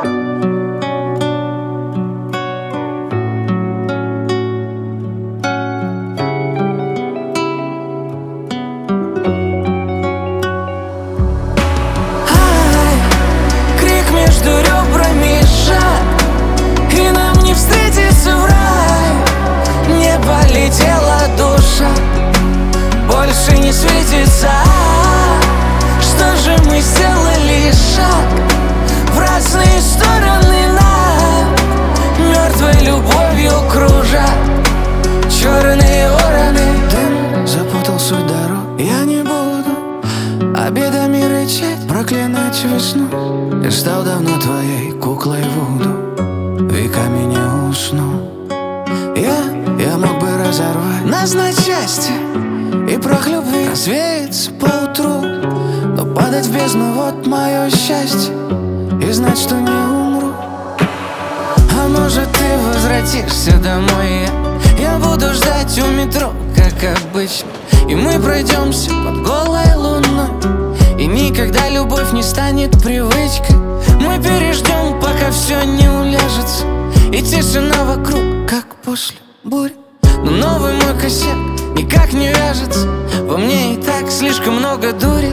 Полетела душа, больше не светится. Что же мы сделали шаг в разные стороны над мертвой любовью кружа черные вороны. Дым запутал суть дорог. Я не буду обедами рычать, проклинать весну. Я стал давно твоей куклой вуду, веками не усну. Я мог бы разорвать нас на части и прах любви развеется поутру, но падать в бездну — вот мое счастье, и знать, что не умру. А может, ты возвратишься домой, я буду ждать у метро, как обычно, и мы пройдемся под голой луной, и никогда любовь не станет привычкой. Мы переждем, пока все не уляжется, и тишина вокруг, как после бурь. Но новый мой косяк никак не вяжется, во мне и так слишком много дури.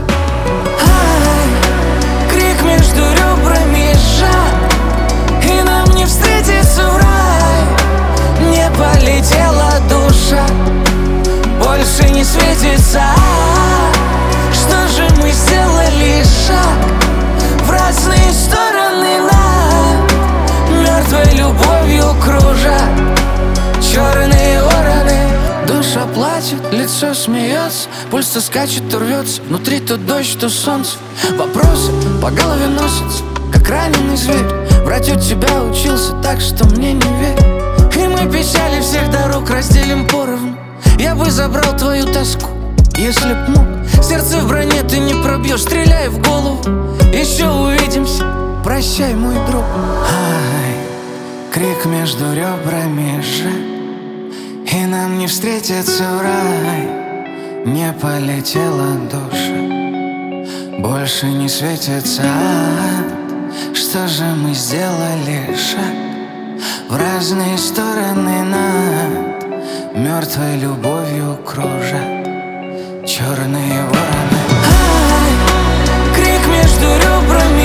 Ай, крик между ребрами сжат, и нам не встретиться в рай. Не полетела душа, больше не светится. Что же мы сделали шаг в разные стороны над мертвой любовью кружа черные вороны. Душа плачет, лицо смеется, пульс то скачет, то рвется, внутри то дождь, то солнце. Вопросы по голове носятся, как раненый зверь. Врать от тебя учился так, что мне не верь. И мы печали всех дорог разделим поровну. Я бы забрал твою тоску, если б мог. Сердце в броне ты не пробьешь, стреляй в голову. Еще увидимся, прощай, мой друг. Ай, крик между ребрами сжат, и нам не встретиться в рай. Не полетела душа, больше не светится ад. Что же мы сделали шаг в разные стороны над мертвой любовью кружа черные вороны. Ай, крик между ребрами